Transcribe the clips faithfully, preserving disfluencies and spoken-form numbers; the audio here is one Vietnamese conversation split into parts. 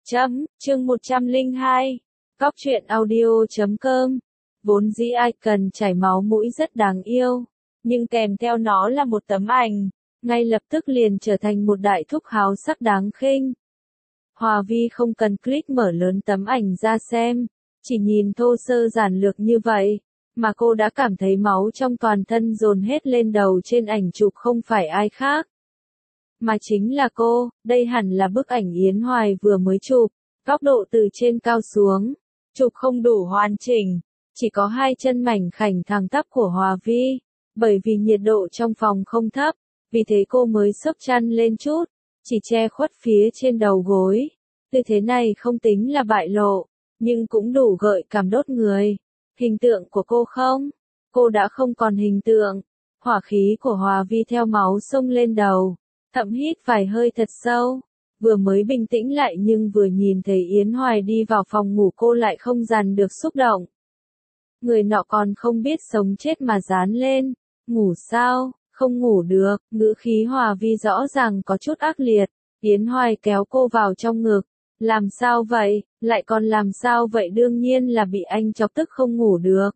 Chấm, chương một trăm lẻ hai. Cóc truyện audio chấm com. Vốn dĩ ai cần chảy máu mũi rất đáng yêu, nhưng kèm theo nó là một tấm ảnh, ngay lập tức liền trở thành một đại thúc háo sắc đáng khinh. Hòa Vi không cần click mở lớn tấm ảnh ra xem, chỉ nhìn thô sơ giản lược như vậy, mà cô đã cảm thấy máu trong toàn thân dồn hết lên đầu. Trên ảnh chụp không phải ai khác, mà chính là cô. Đây hẳn là bức ảnh Yến Hoài vừa mới chụp, góc độ từ trên cao xuống, chụp không đủ hoàn chỉnh, chỉ có hai chân mảnh khảnh thẳng tắp của Hòa Vi. Bởi vì nhiệt độ trong phòng không thấp, vì thế cô mới xốc chăn lên chút, chỉ che khuất phía trên đầu gối. Tư thế này không tính là bại lộ, nhưng cũng đủ gợi cảm đốt người. Hình tượng của cô không? Cô đã không còn hình tượng. Hỏa khí của Hòa Vi theo máu xông lên đầu, thậm hít vài hơi thật sâu. Vừa mới bình tĩnh lại nhưng vừa nhìn thấy Yến Hoài đi vào phòng ngủ cô lại không dằn được xúc động. Người nọ còn không biết sống chết mà dán lên. Ngủ sao? Không ngủ được. Ngữ khí Hòa Vi rõ ràng có chút ác liệt. Yến Hoài kéo cô vào trong ngực. Làm sao vậy? Lại còn làm sao vậy? Đương nhiên là bị anh chọc tức không ngủ được.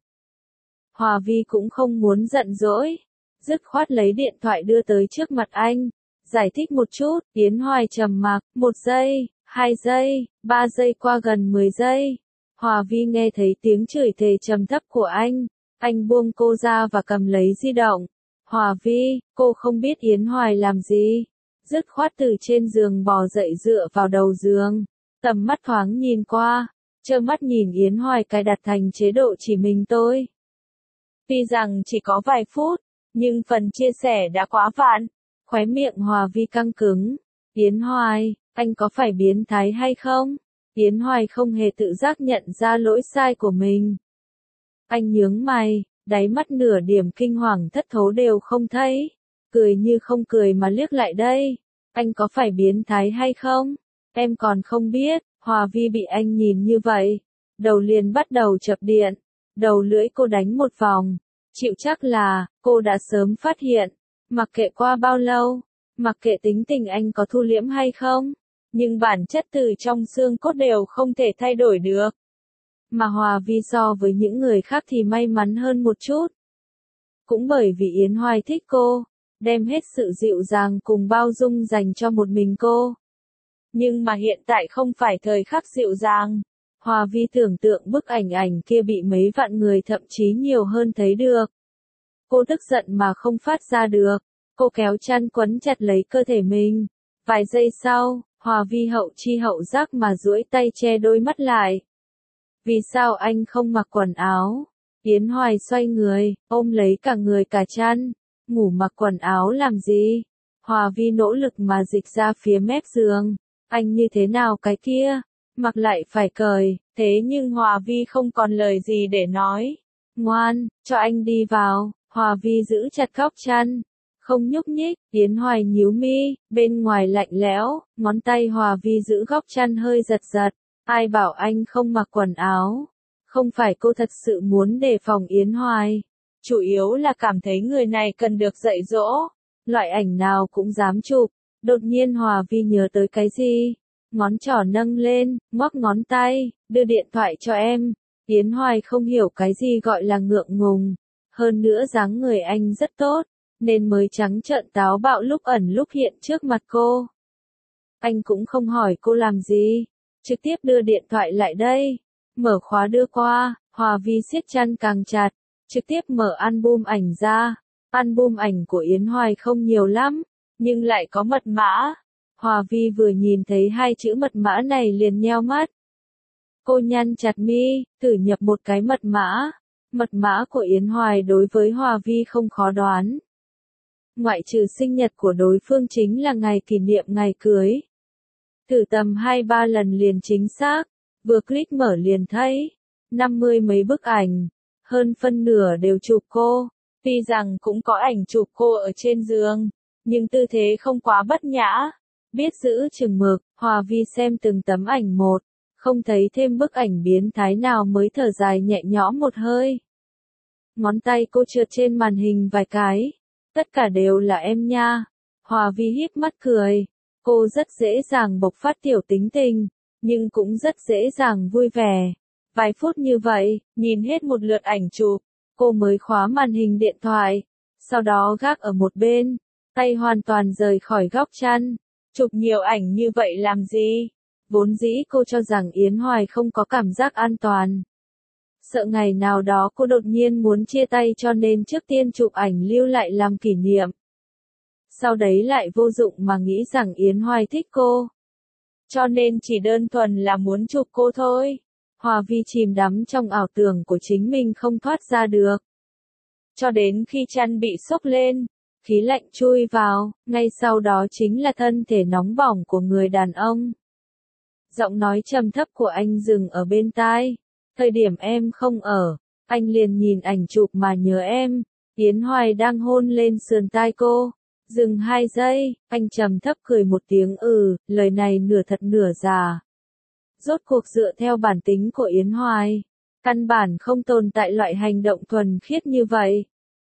Hòa Vi cũng không muốn giận dỗi, dứt khoát lấy điện thoại đưa tới trước mặt anh, giải thích một chút. Yến Hoài trầm mặc, một giây, hai giây, ba giây qua gần mười giây. Hòa Vi nghe thấy tiếng chửi thề trầm thấp của anh, anh buông cô ra và cầm lấy di động. Hòa Vi, cô không biết Yến Hoài làm gì, dứt khoát từ trên giường bò dậy dựa vào đầu giường, tầm mắt thoáng nhìn qua, trơ mắt nhìn Yến Hoài cài đặt thành chế độ chỉ mình tôi. Tuy rằng chỉ có vài phút, nhưng phần chia sẻ đã quá vạn. Khóe miệng Hòa Vi căng cứng. Yến Hoài, anh có phải biến thái hay không? Yến Hoài không hề tự giác nhận ra lỗi sai của mình. Anh nhướng mày, đáy mắt nửa điểm kinh hoàng thất thố đều không thấy. Cười như không cười mà liếc lại đây. Anh có phải biến thái hay không? Em còn không biết. Hòa Vi bị anh nhìn như vậy, đầu liền bắt đầu chập điện. Đầu lưỡi cô đánh một vòng. Chịu chắc là, cô đã sớm phát hiện. Mặc kệ qua bao lâu, mặc kệ tính tình anh có thu liễm hay không, nhưng bản chất từ trong xương cốt đều không thể thay đổi được. Mà Hòa Vi so với những người khác thì may mắn hơn một chút. Cũng bởi vì Yến Hoài thích cô, đem hết sự dịu dàng cùng bao dung dành cho một mình cô. Nhưng mà hiện tại không phải thời khắc dịu dàng. Hòa Vi tưởng tượng bức ảnh ảnh kia bị mấy vạn người thậm chí nhiều hơn thấy được. Cô tức giận mà không phát ra được. Cô kéo chăn quấn chặt lấy cơ thể mình. Vài giây sau, Hòa Vi hậu chi hậu giác mà duỗi tay che đôi mắt lại. Vì sao anh không mặc quần áo? Yến Hoài xoay người, ôm lấy cả người cả chăn. Ngủ mặc quần áo làm gì? Hòa Vi nỗ lực mà dịch ra phía mép giường. Anh như thế nào cái kia? Mặc lại phải cởi. Thế nhưng Hòa Vi không còn lời gì để nói. Ngoan, cho anh đi vào. Hòa Vi giữ chặt góc chăn, không nhúc nhích. Yến Hoài nhíu mi, bên ngoài lạnh lẽo, ngón tay Hòa Vi giữ góc chăn hơi giật giật. Ai bảo anh không mặc quần áo? Không phải cô thật sự muốn đề phòng Yến Hoài, chủ yếu là cảm thấy người này cần được dạy dỗ. Loại ảnh nào cũng dám chụp. Đột nhiên Hòa Vi nhớ tới cái gì, ngón trỏ nâng lên, ngoắc ngón tay, đưa điện thoại cho em. Yến Hoài không hiểu cái gì gọi là ngượng ngùng. Hơn nữa dáng người anh rất tốt, nên mới trắng trợn táo bạo lúc ẩn lúc hiện trước mặt cô. Anh cũng không hỏi cô làm gì, trực tiếp đưa điện thoại lại đây, mở khóa đưa qua. Hòa Vi siết chăn càng chặt, trực tiếp mở album ảnh ra. Album ảnh của Yến Hoài không nhiều lắm, nhưng lại có mật mã. Hòa Vi vừa nhìn thấy hai chữ mật mã này liền nheo mắt. Cô nhăn chặt mi, thử nhập một cái mật mã. Mật mã của Yến Hoài đối với Hòa Vi không khó đoán. Ngoại trừ sinh nhật của đối phương chính là ngày kỷ niệm ngày cưới. Thử tầm hai ba lần liền chính xác, vừa click mở liền thấy. Năm mươi mấy bức ảnh, hơn phân nửa đều chụp cô. Tuy rằng cũng có ảnh chụp cô ở trên giường, nhưng tư thế không quá bất nhã. Biết giữ chừng mực, Hòa Vi xem từng tấm ảnh một. Không thấy thêm bức ảnh biến thái nào mới thở dài nhẹ nhõm một hơi. Ngón tay cô trượt trên màn hình vài cái. Tất cả đều là em nha. Hòa Vi híp mắt cười. Cô rất dễ dàng bộc phát tiểu tính tình. nhưng cũng rất dễ dàng vui vẻ. Vài phút như vậy, nhìn hết một lượt ảnh chụp, cô mới khóa màn hình điện thoại, sau đó gác ở một bên, tay hoàn toàn rời khỏi góc chăn. Chụp nhiều ảnh như vậy làm gì? Vốn dĩ cô cho rằng Yến Hoài không có cảm giác an toàn. Sợ ngày nào đó cô đột nhiên muốn chia tay cho nên trước tiên chụp ảnh lưu lại làm kỷ niệm. Sau đấy lại vô dụng mà nghĩ rằng Yến Hoài thích cô. Cho nên chỉ đơn thuần là muốn chụp cô thôi. Hòa Vi chìm đắm trong ảo tưởng của chính mình không thoát ra được. Cho đến khi chăn bị xốc lên, khí lạnh chui vào, ngay sau đó chính là thân thể nóng bỏng của người đàn ông. Giọng nói trầm thấp của anh dừng ở bên tai. Thời điểm em không ở, anh liền nhìn ảnh chụp mà nhớ em. Yến Hoài đang hôn lên sườn tai cô. Dừng hai giây, anh trầm thấp cười một tiếng ừ, lời này nửa thật nửa giả. Rốt cuộc dựa theo bản tính của Yến Hoài, căn bản không tồn tại loại hành động thuần khiết như vậy.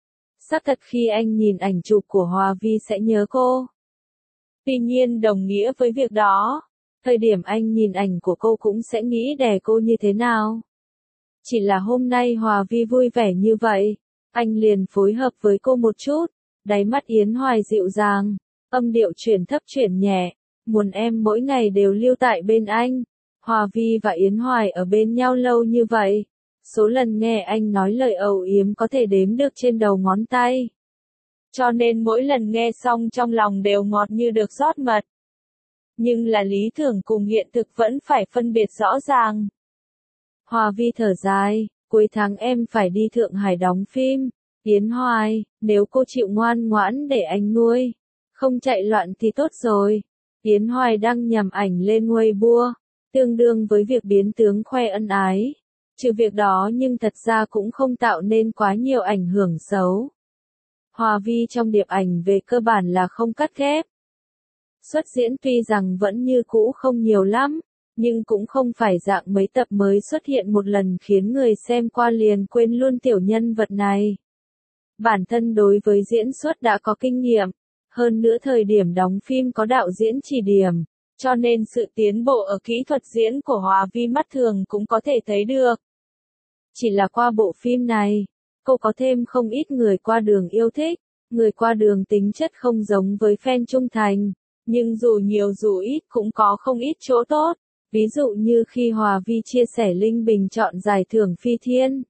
Xác thật khi anh nhìn ảnh chụp của Hòa Vi sẽ nhớ cô. Tuy nhiên đồng nghĩa với việc đó, thời điểm anh nhìn ảnh của cô cũng sẽ nghĩ đè cô như thế nào. Chỉ là hôm nay Hòa Vi vui vẻ như vậy, anh liền phối hợp với cô một chút. Đáy mắt Yến Hoài dịu dàng, âm điệu chuyển thấp chuyển nhẹ, muốn em mỗi ngày đều lưu tại bên anh. Hòa Vi và Yến Hoài ở bên nhau lâu như vậy, số lần nghe anh nói lời âu yếm có thể đếm được trên đầu ngón tay. Cho nên mỗi lần nghe xong trong lòng đều ngọt như được rót mật. Nhưng là lý tưởng cùng hiện thực vẫn phải phân biệt rõ ràng. Hòa Vi thở dài, cuối tháng em phải đi Thượng Hải đóng phim. Yến Hoài, nếu cô chịu ngoan ngoãn để anh nuôi, không chạy loạn thì tốt rồi. Yến Hoài đăng nhầm ảnh lên Weibo, tương đương với việc biến tướng khoe ân ái. Trừ việc đó nhưng thật ra cũng không tạo nên quá nhiều ảnh hưởng xấu. Hòa Vi trong điệp ảnh về cơ bản là không cắt ghép. Xuất diễn tuy rằng vẫn như cũ không nhiều lắm, nhưng cũng không phải dạng mấy tập mới xuất hiện một lần khiến người xem qua liền quên luôn tiểu nhân vật này. Bản thân đối với diễn xuất đã có kinh nghiệm, hơn nữa thời điểm đóng phim có đạo diễn chỉ điểm, cho nên sự tiến bộ ở kỹ thuật diễn của Hòa Vi mắt thường cũng có thể thấy được. Chỉ là qua bộ phim này, cô có thêm không ít người qua đường yêu thích, người qua đường tính chất không giống với fan trung thành, nhưng dù nhiều dù ít cũng có không ít chỗ tốt, ví dụ như khi Hòa Vi chia sẻ Linh bình chọn giải thưởng Phi Thiên.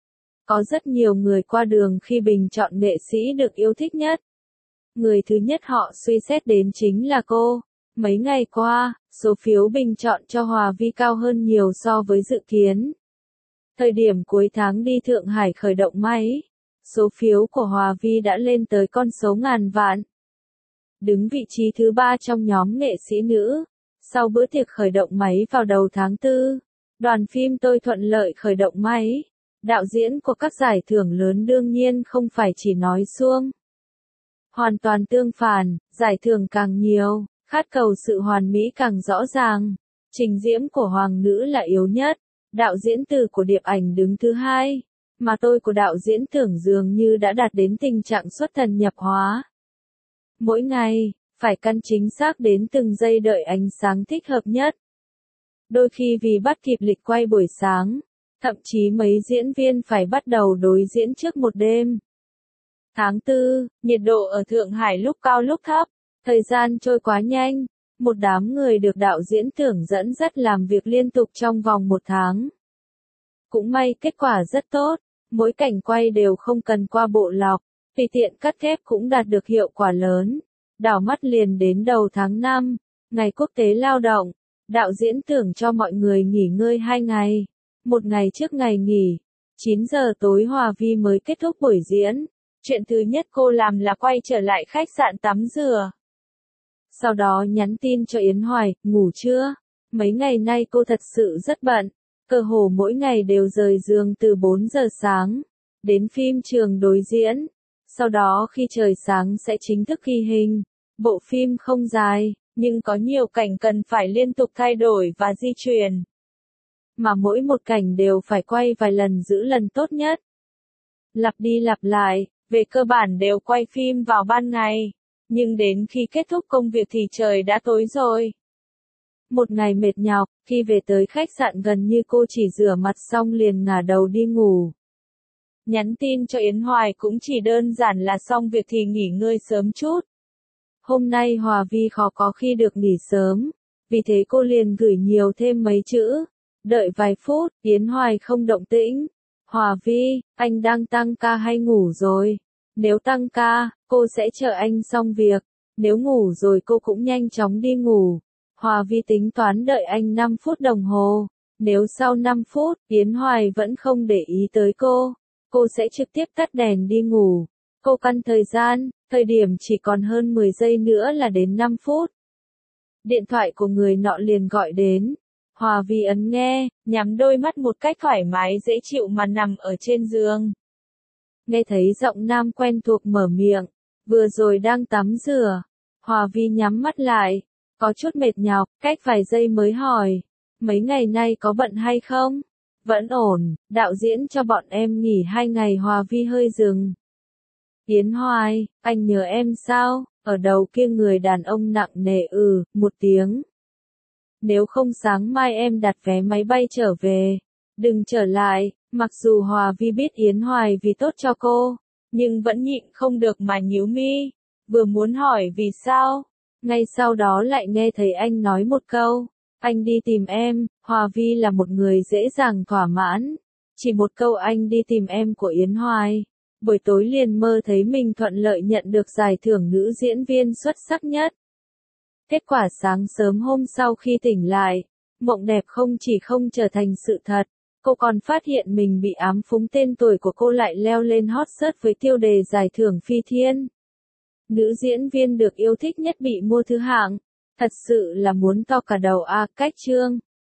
Có rất nhiều người qua đường khi bình chọn nghệ sĩ được yêu thích nhất. Người thứ nhất họ suy xét đến chính là cô. Mấy ngày qua, số phiếu bình chọn cho Hòa Vi cao hơn nhiều so với dự kiến. Thời điểm cuối tháng đi Thượng Hải khởi động máy, số phiếu của Hòa Vi đã lên tới con số ngàn vạn. Đứng vị trí thứ ba trong nhóm nghệ sĩ nữ. Sau bữa tiệc khởi động máy vào đầu tháng tư, đoàn phim Tôi thuận lợi khởi động máy. Đạo diễn của các giải thưởng lớn đương nhiên không phải chỉ nói suông. Hoàn toàn tương phản, giải thưởng càng nhiều, khát cầu sự hoàn mỹ càng rõ ràng. Trình diễm của Hoàng nữ là yếu nhất, đạo diễn Từ của điệp ảnh đứng thứ hai, mà Tôi của đạo diễn Tưởng dường như đã đạt đến tình trạng xuất thần nhập hóa. Mỗi ngày, phải căn chính xác đến từng giây đợi ánh sáng thích hợp nhất. Đôi khi vì bắt kịp lịch quay buổi sáng, thậm chí mấy diễn viên phải bắt đầu đối diễn trước một đêm. Tháng tư, nhiệt độ ở Thượng Hải lúc cao lúc thấp, thời gian trôi quá nhanh, một đám người được đạo diễn Tưởng dẫn dắt làm việc liên tục trong vòng một tháng. Cũng may kết quả rất tốt, mỗi cảnh quay đều không cần qua bộ lọc, tùy tiện cắt ghép cũng đạt được hiệu quả lớn. Đảo mắt liền đến đầu tháng năm, ngày quốc tế lao động, đạo diễn Tưởng cho mọi người nghỉ ngơi hai ngày. Một ngày trước ngày nghỉ, chín giờ tối Hòa Vi mới kết thúc buổi diễn. Chuyện thứ nhất cô làm là quay trở lại khách sạn tắm rửa. Sau đó nhắn tin cho Yến Hoài, ngủ chưa? Mấy ngày nay cô thật sự rất bận, cơ hồ mỗi ngày đều rời giường từ bốn giờ sáng, đến phim trường đối diễn. Sau đó khi trời sáng sẽ chính thức ghi hình. Bộ phim không dài, nhưng có nhiều cảnh cần phải liên tục thay đổi và di chuyển. Mà mỗi một cảnh đều phải quay vài lần giữ lần tốt nhất. Lặp đi lặp lại, về cơ bản đều quay phim vào ban ngày. Nhưng đến khi kết thúc công việc thì trời đã tối rồi. Một ngày mệt nhọc, khi về tới khách sạn gần như cô chỉ rửa mặt xong liền ngả đầu đi ngủ. Nhắn tin cho Yến Hoài cũng chỉ đơn giản là xong việc thì nghỉ ngơi sớm chút. Hôm nay Hòa Vi khó có khi được nghỉ sớm, vì thế cô liền gửi nhiều thêm mấy chữ. Đợi vài phút, Yến Hoài không động tĩnh. Hòa Vi, anh đang tăng ca hay ngủ rồi? Nếu tăng ca, cô sẽ chờ anh xong việc. Nếu ngủ rồi cô cũng nhanh chóng đi ngủ. Hòa Vi tính toán đợi anh năm phút đồng hồ. Nếu sau năm phút, Yến Hoài vẫn không để ý tới cô, cô sẽ trực tiếp tắt đèn đi ngủ. Cô căn thời gian, thời điểm chỉ còn hơn mười giây nữa là đến năm phút. Điện thoại của người nọ liền gọi đến. Hòa Vi ấn nghe, nhắm đôi mắt một cách thoải mái dễ chịu mà nằm ở trên giường. Nghe thấy giọng nam quen thuộc mở miệng, vừa rồi đang tắm rửa. Hòa Vi nhắm mắt lại, có chút mệt nhọc, cách vài giây mới hỏi, mấy ngày nay có bận hay không? Vẫn ổn, đạo diễn cho bọn em nghỉ hai ngày. Hòa Vi hơi dừng. Yến Hoài, anh nhớ em sao? Ở đầu kia người đàn ông nặng nề ừ, một tiếng. Nếu không sáng mai em đặt vé máy bay trở về. Đừng trở lại. Mặc dù Hòa Vi biết Yến Hoài vì tốt cho cô, nhưng vẫn nhịn không được mà nhíu mi. Vừa muốn hỏi vì sao, ngay sau đó lại nghe thấy anh nói một câu, anh đi tìm em. Hòa Vi là một người dễ dàng thỏa mãn. Chỉ một câu anh đi tìm em của Yến Hoài, buổi tối liền mơ thấy mình thuận lợi nhận được giải thưởng nữ diễn viên xuất sắc nhất. Kết quả sáng sớm hôm sau khi tỉnh lại, mộng đẹp không chỉ không trở thành sự thật, cô còn phát hiện mình bị ám phúng, tên tuổi của cô lại leo lên hot search với tiêu đề giải thưởng phi thiên. Nữ diễn viên được yêu thích nhất bị mua thứ hạng, thật sự là muốn to cả đầu a. Cách chương